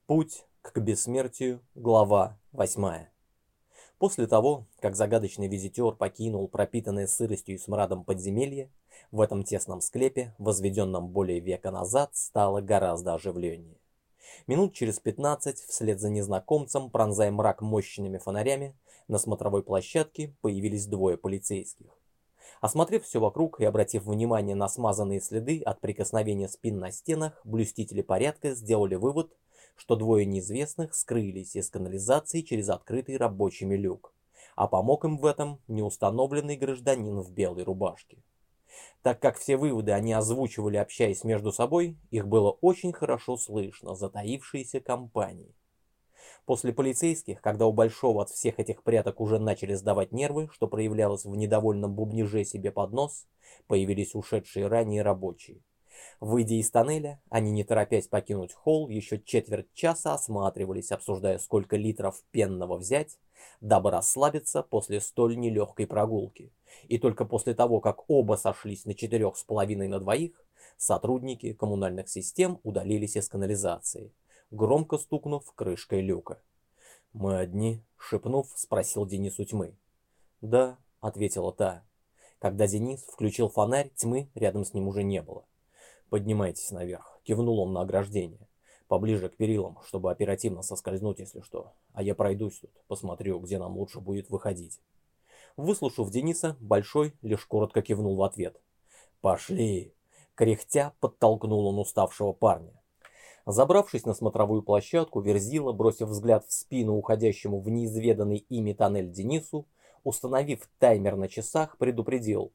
Путь к бессмертию, глава 8. После того, как загадочный визитер покинул пропитанное сыростью и смрадом подземелье, в этом тесном склепе, возведенном более века назад, стало гораздо оживленнее. Минут через 15, вслед за незнакомцем, пронзая мрак мощными фонарями, на смотровой площадке появились двое полицейских. Осмотрев все вокруг и обратив внимание на смазанные следы от прикосновения спин на стенах, блюстители порядка сделали вывод, что двое неизвестных скрылись из канализации через открытый рабочими люк, а помог им в этом неустановленный гражданин в белой рубашке. Так как все выводы они озвучивали, общаясь между собой, их было очень хорошо слышно затаившейся компанией. После полицейских, когда у Большого от всех этих пряток уже начали сдавать нервы, что проявлялось в недовольном бубниже себе под нос, появились ушедшие ранее рабочие. Выйдя из тоннеля, они, не торопясь покинуть холл, еще четверть часа осматривались, обсуждая, сколько литров пенного взять, дабы расслабиться после столь нелегкой прогулки. И только после того, как оба сошлись на 4,5 на двоих, сотрудники коммунальных систем удалились из канализации, громко стукнув крышкой люка. «Мы одни?» — шепнув, спросил Денис у тьмы. «Да», — ответила та. Когда Денис включил фонарь, тьмы рядом с ним уже не было. «Поднимайтесь наверх», — кивнул он на ограждение. «Поближе к перилам, чтобы оперативно соскользнуть, если что. А я пройдусь тут, посмотрю, где нам лучше будет выходить». Выслушав Дениса, Большой лишь коротко кивнул в ответ. «Пошли!» — кряхтя подтолкнул он уставшего парня. Забравшись на смотровую площадку, Верзила, бросив взгляд в спину уходящему в неизведанный ими тоннель Денису, установив таймер на часах, предупредил.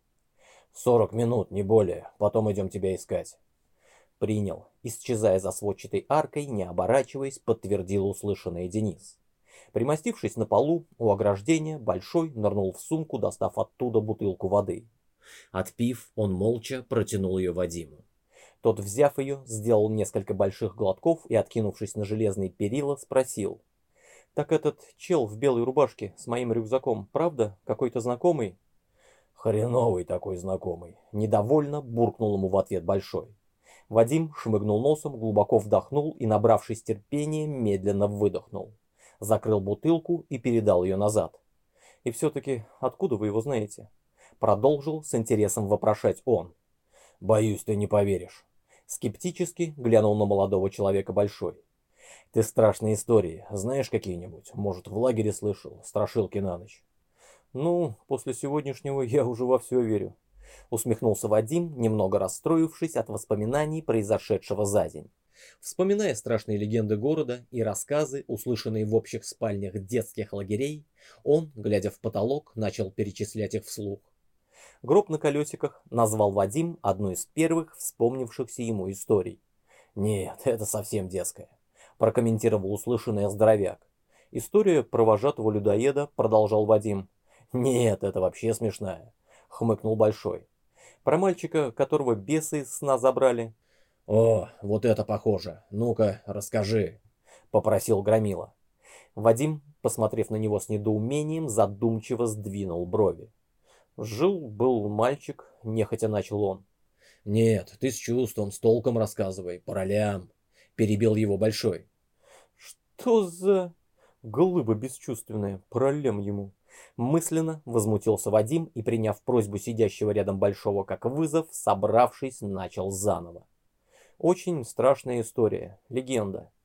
40 минут, не более, потом идем тебя искать». «Принял», исчезая за сводчатой аркой, не оборачиваясь, подтвердил услышанное Денис. Примостившись на полу у ограждения, Большой нырнул в сумку, достав оттуда бутылку воды. Отпив, он молча протянул ее Вадиму. Тот, взяв ее, сделал несколько больших глотков и, откинувшись на железные перила, спросил. «Так этот чел в белой рубашке с моим рюкзаком, правда, какой-то знакомый?» «Хреновый такой знакомый», — недовольно буркнул ему в ответ Большой. Вадим шмыгнул носом, глубоко вдохнул и, набравшись терпения, медленно выдохнул. Закрыл бутылку и передал ее назад. «И все-таки, откуда вы его знаете?» Продолжил с интересом вопрошать он. «Боюсь, ты не поверишь». Скептически глянул на молодого человека Большой. «Ты страшные истории знаешь какие-нибудь? Может, в лагере слышал? Страшилки на ночь?» «Ну, после сегодняшнего я уже во все верю», — усмехнулся Вадим, немного расстроившись от воспоминаний, произошедшего за день. Вспоминая страшные легенды города и рассказы, услышанные в общих спальнях детских лагерей, он, глядя в потолок, начал перечислять их вслух. «Гроб на колесиках» назвал Вадим одну из первых вспомнившихся ему историй. «Нет, это совсем детская», — прокомментировал услышанный здоровяк. «История про вожатого людоеда», — продолжал Вадим. «Нет, это вообще смешная», — хмыкнул Большой. «Про мальчика, которого бесы из сна забрали». «О, вот это похоже. Ну-ка, расскажи», — попросил Громила. Вадим, посмотрев на него с недоумением, задумчиво сдвинул брови. «Жил-был мальчик», — нехотя начал он. «Нет, ты с чувством, с толком рассказывай, по ролям», — перебил его Большой. «Что за...» «Глыба бесчувственная, по ролям ему». Мысленно возмутился Вадим и, приняв просьбу сидящего рядом Большого как вызов, собравшись, начал заново. «Очень страшная история, легенда.